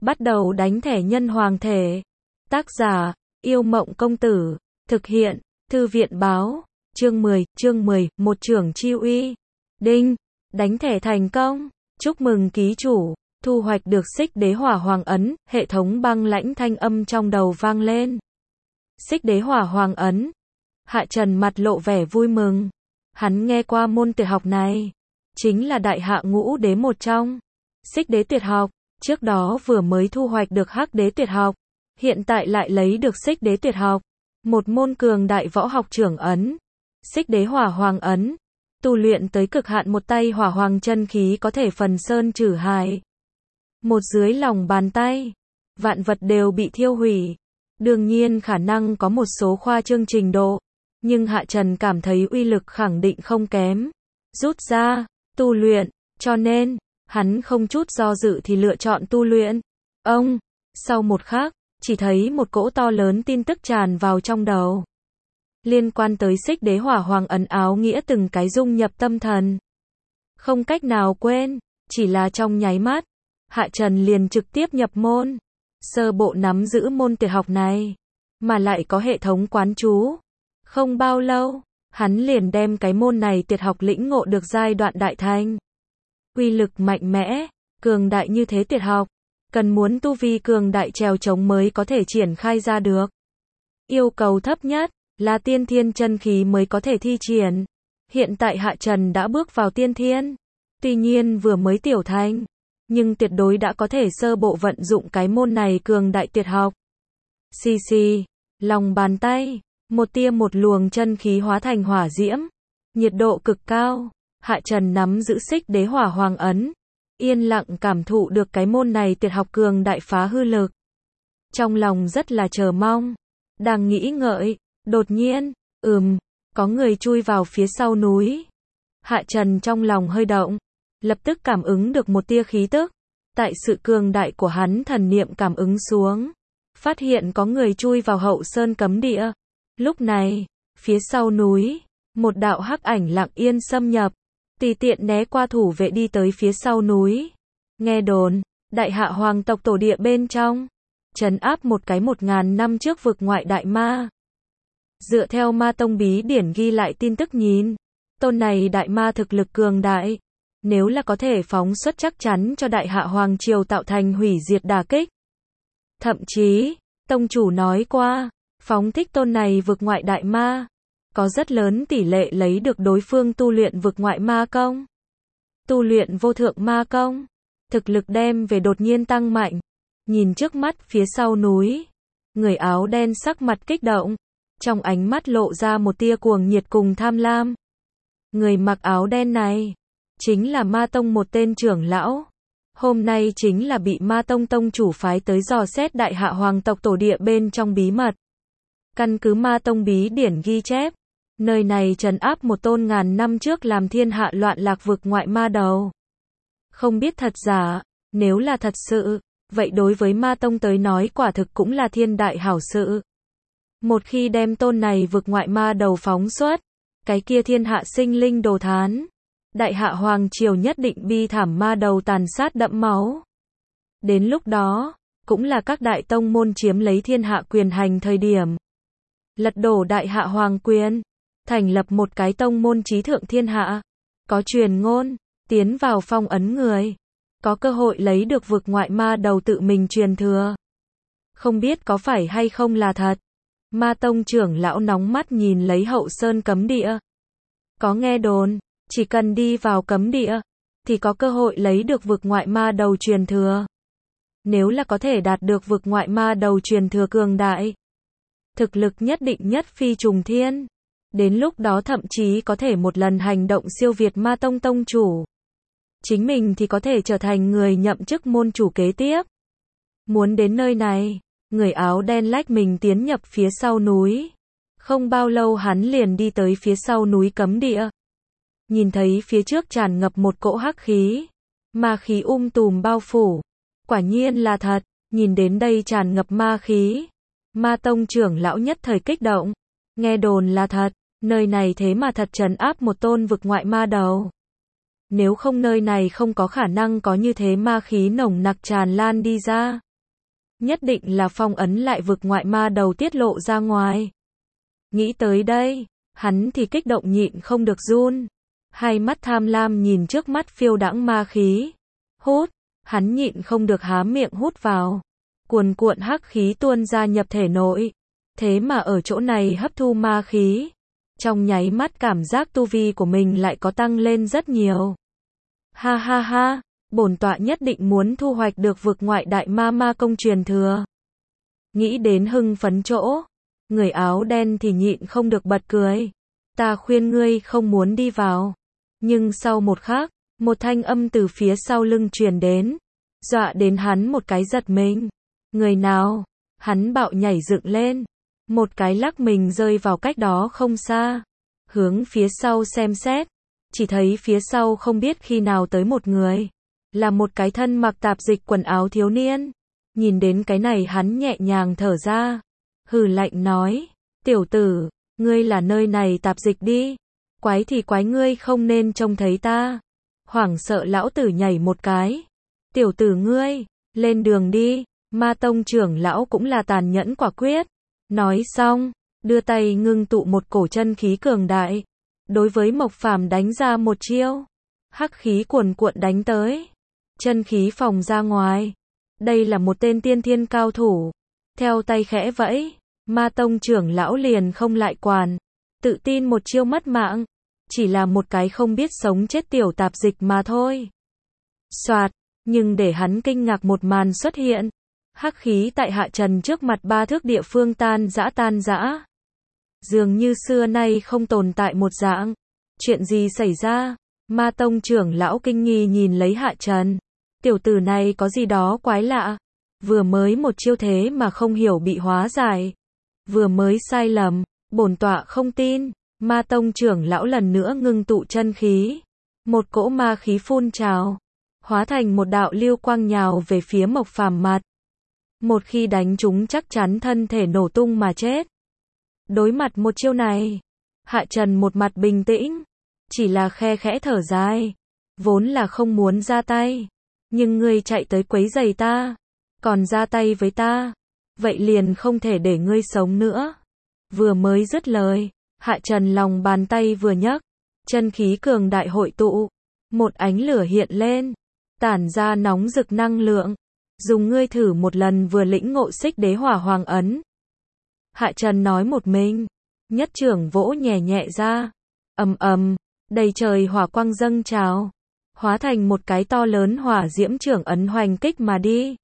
Bắt đầu đánh thẻ nhân hoàng thể. Tác giả, Yêu Mộng Công Tử. Thực hiện, Thư viện Báo. Chương 10, một trưởng chi uy. Đinh, đánh thẻ thành công. Chúc mừng ký chủ, thu hoạch được Xích Đế Hỏa Hoàng Ấn, hệ thống băng lãnh thanh âm trong đầu vang lên. Xích Đế Hỏa Hoàng Ấn. Hạ Trần mặt lộ vẻ vui mừng. Hắn nghe qua môn tuyệt học này. Chính là đại hạ ngũ đế một trong. Xích Đế tuyệt học. Trước đó vừa mới thu hoạch được Hắc Đế tuyệt học. Hiện tại lại lấy được Xích Đế tuyệt học. Một môn cường đại võ học trưởng ấn. Xích Đế Hỏa Hoàng Ấn. Tu luyện tới cực hạn một tay hỏa hoàng chân khí có thể phần sơn trừ hại. Một dưới lòng bàn tay. Vạn vật đều bị thiêu hủy. Đương nhiên khả năng có một số khoa trương trình độ. Nhưng Hạ Trần cảm thấy uy lực khẳng định không kém. Rút ra, tu luyện, cho nên, hắn không chút do dự thì lựa chọn tu luyện. Sau một khắc, chỉ thấy một cỗ to lớn tin tức tràn vào trong đầu. Liên quan tới Xích Đế Hỏa Hoàng Ấn áo nghĩa từng cái dung nhập tâm thần. Không cách nào quên, chỉ là trong nháy mắt, Hạ Trần liền trực tiếp nhập môn. Sơ bộ nắm giữ môn tuyệt học này, mà lại có hệ thống quán chú. Không bao lâu, hắn liền đem cái môn này tuyệt học lĩnh ngộ được giai đoạn đại thành. Uy lực mạnh mẽ, cường đại như thế tuyệt học, cần muốn tu vi cường đại trèo chống mới có thể triển khai ra được. Yêu cầu thấp nhất là tiên thiên chân khí mới có thể thi triển. Hiện tại Hạ Trần đã bước vào tiên thiên, tuy nhiên vừa mới tiểu thành, nhưng tuyệt đối đã có thể sơ bộ vận dụng cái môn này cường đại tuyệt học. Xì xì, lòng bàn tay, một tia một luồng chân khí hóa thành hỏa diễm, nhiệt độ cực cao. Hạ Trần nắm giữ Xích Đế Hỏa Hoàng Ấn, yên lặng cảm thụ được cái môn này tuyệt học cường đại phá hư lực. Trong lòng rất là chờ mong, đang nghĩ ngợi, đột nhiên, có người chui vào phía sau núi. Hạ Trần trong lòng hơi động, lập tức cảm ứng được một tia khí tức. Tại sự cường đại của hắn thần niệm cảm ứng xuống, phát hiện có người chui vào hậu sơn cấm địa. Lúc này, phía sau núi, một đạo hắc ảnh lặng yên xâm nhập, tùy tiện né qua thủ vệ đi tới phía sau núi. Nghe đồn, đại hạ hoàng tộc tổ địa bên trong, trấn áp một cái 1000 năm trước vực ngoại đại ma. Dựa theo ma tông bí điển ghi lại tin tức nhìn, tôn này đại ma thực lực cường đại, nếu là có thể phóng xuất chắc chắn cho đại hạ hoàng triều tạo thành hủy diệt đả kích. Thậm chí, tông chủ nói qua, phóng thích tôn này vực ngoại đại ma, có rất lớn tỷ lệ lấy được đối phương tu luyện vực ngoại ma công. Tu luyện vô thượng ma công, thực lực đem về đột nhiên tăng mạnh. Nhìn trước mắt phía sau núi, người áo đen sắc mặt kích động, trong ánh mắt lộ ra một tia cuồng nhiệt cùng tham lam. Người mặc áo đen này, chính là ma tông một tên trưởng lão. Hôm nay chính là bị ma tông tông chủ phái tới dò xét đại hạ hoàng tộc tổ địa bên trong bí mật. Căn cứ ma tông bí điển ghi chép, nơi này trấn áp một tôn 1000 năm trước làm thiên hạ loạn lạc vực ngoại ma đầu. Không biết thật giả, nếu là thật sự, vậy đối với ma tông tới nói quả thực cũng là thiên đại hảo sự. Một khi đem tôn này vực ngoại ma đầu phóng xuất, cái kia thiên hạ sinh linh đồ thán. Đại hạ hoàng triều nhất định bi thảm ma đầu tàn sát đẫm máu. Đến lúc đó, cũng là các đại tông môn chiếm lấy thiên hạ quyền hành thời điểm. Lật đổ đại hạ hoàng quyền, thành lập một cái tông môn trí thượng thiên hạ. Có truyền ngôn, tiến vào phong ấn người, có cơ hội lấy được vực ngoại ma đầu tự mình truyền thừa. Không biết có phải hay không là thật. Ma tông trưởng lão nóng mắt nhìn lấy hậu sơn cấm địa. Có nghe đồn, chỉ cần đi vào cấm địa, thì có cơ hội lấy được vực ngoại ma đầu truyền thừa. Nếu là có thể đạt được vực ngoại ma đầu truyền thừa cường đại, thực lực nhất định nhất phi trùng thiên. Đến lúc đó thậm chí có thể một lần hành động siêu việt ma tông tông chủ. Chính mình thì có thể trở thành người nhậm chức môn chủ kế tiếp. Muốn đến nơi này, người áo đen lách mình tiến nhập phía sau núi. Không bao lâu hắn liền đi tới phía sau núi cấm địa. Nhìn thấy phía trước tràn ngập một cỗ hắc khí. Ma khí tùm bao phủ. Quả nhiên là thật, nhìn đến đây tràn ngập ma khí. Ma tông trưởng lão nhất thời kích động. Nghe đồn là thật, nơi này thế mà thật trấn áp một tôn vực ngoại ma đầu. Nếu không nơi này không có khả năng có như thế ma khí nồng nặc tràn lan đi ra. Nhất định là phong ấn lại vực ngoại ma đầu tiết lộ ra ngoài. Nghĩ tới đây, hắn thì kích động nhịn không được run. Hai mắt tham lam nhìn trước mắt phiêu đãng ma khí. Hút, hắn nhịn không được há miệng hút vào. Cuồn cuộn hắc khí tuôn ra nhập thể nội. Thế mà ở chỗ này hấp thu ma khí. Trong nháy mắt cảm giác tu vi của mình lại có tăng lên rất nhiều. Ha ha ha, bổn tọa nhất định muốn thu hoạch được vực ngoại đại ma công truyền thừa. Nghĩ đến hưng phấn chỗ, người áo đen thì nhịn không được bật cười. Ta khuyên ngươi không muốn đi vào. Nhưng sau một khắc, một thanh âm từ phía sau lưng truyền đến, dọa đến hắn một cái giật mình. Người nào? Hắn bạo nhảy dựng lên, một cái lắc mình rơi vào cách đó không xa, hướng phía sau xem xét, chỉ thấy phía sau không biết khi nào tới một người, là một cái thân mặc tạp dịch quần áo thiếu niên. Nhìn đến cái này hắn nhẹ nhàng thở ra, hừ lạnh nói, tiểu tử, ngươi là nơi này tạp dịch đi, quái thì quái ngươi không nên trông thấy ta. Hoảng sợ lão tử nhảy một cái, tiểu tử ngươi, lên đường đi. Ma tông trưởng lão cũng là tàn nhẫn quả quyết. Nói xong, đưa tay ngưng tụ một cổ chân khí cường đại. Đối với Mộc Phàm đánh ra một chiêu. Hắc khí cuồn cuộn đánh tới. Chân khí phóng ra ngoài. Đây là một tên tiên thiên cao thủ. Theo tay khẽ vẫy, ma tông trưởng lão liền không lại quản. Tự tin một chiêu mất mạng. Chỉ là một cái không biết sống chết tiểu tạp dịch mà thôi. Soạt, nhưng để hắn kinh ngạc một màn xuất hiện. Hắc khí tại Hạ Trần trước mặt 3 thước địa phương tan rã. Dường như xưa nay không tồn tại một dạng. Chuyện gì xảy ra? Ma tông trưởng lão kinh nghi nhìn lấy Hạ Trần. Tiểu tử này có gì đó quái lạ. Vừa mới một chiêu thế mà không hiểu bị hóa giải. Vừa mới sai lầm, bổn tọa không tin. Ma tông trưởng lão lần nữa ngưng tụ chân khí. Một cỗ ma khí phun trào, hóa thành một đạo lưu quang nhào về phía Mộc Phàm mặt. Một khi đánh chúng chắc chắn thân thể nổ tung mà chết. Đối mặt một chiêu này, Hạ Trần một mặt bình tĩnh, chỉ là khe khẽ thở dài. Vốn là không muốn ra tay, nhưng ngươi chạy tới quấy rầy ta, còn ra tay với ta, vậy liền không thể để ngươi sống nữa. Vừa mới dứt lời, Hạ Trần lòng bàn tay vừa nhấc, chân khí cường đại hội tụ, một ánh lửa hiện lên, tản ra nóng rực năng lượng. Dùng ngươi thử một lần vừa lĩnh ngộ xích đế hỏa hoàng ấn. Hạ Trần nói một mình, nhất trưởng vỗ nhẹ nhẹ ra, ầm ầm, đầy trời hỏa quang dâng trào, hóa thành một cái to lớn hỏa diễm trưởng ấn hoành kích mà đi.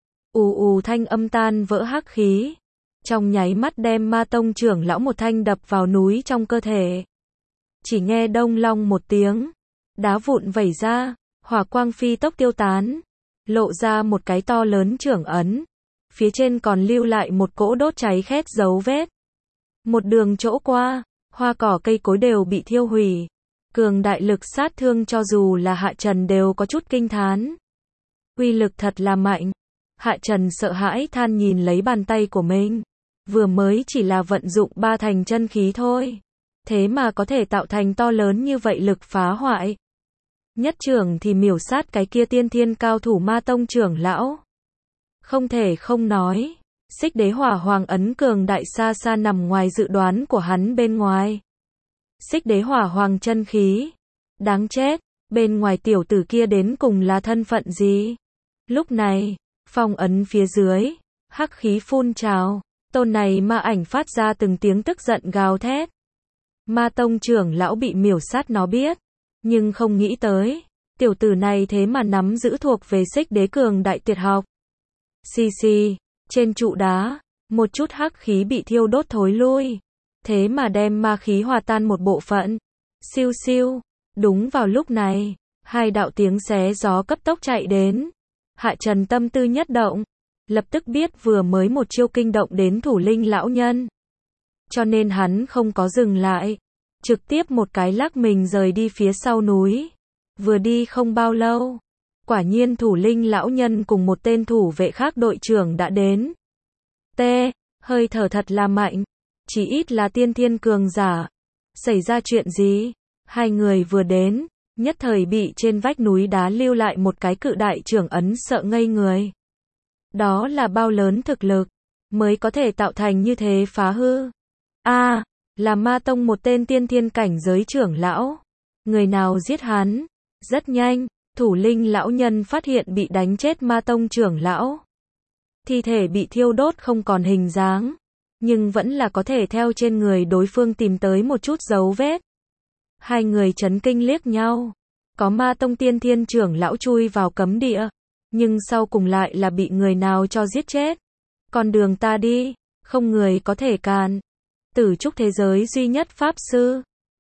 Ù ù thanh âm tan vỡ hắc khí, trong nháy mắt đem ma tông trưởng lão một thanh đập vào núi trong cơ thể. Chỉ nghe đông long một tiếng, đá vụn vẩy ra, hỏa quang phi tốc tiêu tán. Lộ ra một cái to lớn trưởng ấn, phía trên còn lưu lại một cỗ đốt cháy khét dấu vết. Một đường chỗ qua, hoa cỏ cây cối đều bị thiêu hủy. Cường đại lực sát thương cho dù là Hạ Trần đều có chút kinh thán. Uy lực thật là mạnh. Hạ Trần sợ hãi than nhìn lấy bàn tay của mình. Vừa mới chỉ là vận dụng 3 thành chân khí thôi. Thế mà có thể tạo thành to lớn như vậy lực phá hoại. Nhất trưởng thì miểu sát cái kia tiên thiên cao thủ ma tông trưởng lão. Không thể không nói, xích đế hỏa hoàng ấn cường đại xa xa nằm ngoài dự đoán của hắn bên ngoài. Xích đế hỏa hoàng chân khí. Đáng chết, bên ngoài tiểu tử kia đến cùng là thân phận gì? Lúc này, phong ấn phía dưới, hắc khí phun trào, tôn này ma ảnh phát ra từng tiếng tức giận gào thét. Ma tông trưởng lão bị miểu sát nó biết. Nhưng không nghĩ tới, tiểu tử này thế mà nắm giữ thuộc về xích đế cường đại tuyệt học. Xì xì, trên trụ đá, một chút hắc khí bị thiêu đốt thối lui. Thế mà đem ma khí hòa tan một bộ phận. Siêu siêu, đúng vào lúc này, 2 đạo tiếng xé gió cấp tốc chạy đến. Hạ Trần tâm tư nhất động, lập tức biết vừa mới một chiêu kinh động đến thủ linh lão nhân. Cho nên hắn không có dừng lại. Trực tiếp một cái lắc mình rời đi phía sau núi. Vừa đi không bao lâu, quả nhiên thủ linh lão nhân cùng một tên thủ vệ khác đội trưởng đã đến. Hơi thở thật là mạnh, chỉ ít là tiên thiên cường giả. Xảy ra chuyện gì? Hai người vừa đến, nhất thời bị trên vách núi đá lưu lại một cái cự đại trưởng ấn sợ ngây người. Đó là bao lớn thực lực, mới có thể tạo thành như thế phá hư. Là Ma Tông một tên tiên thiên cảnh giới trưởng lão. Người nào giết hắn? Rất nhanh, thủ linh lão nhân phát hiện bị đánh chết Ma Tông trưởng lão. Thi thể bị thiêu đốt không còn hình dáng, nhưng vẫn là có thể theo trên người đối phương tìm tới một chút dấu vết. Hai người chấn kinh liếc nhau. Có Ma Tông tiên thiên trưởng lão chui vào cấm địa, nhưng sau cùng lại là bị người nào cho giết chết. Con đường ta đi, không người có thể cản. Tử trúc thế giới duy nhất pháp sư,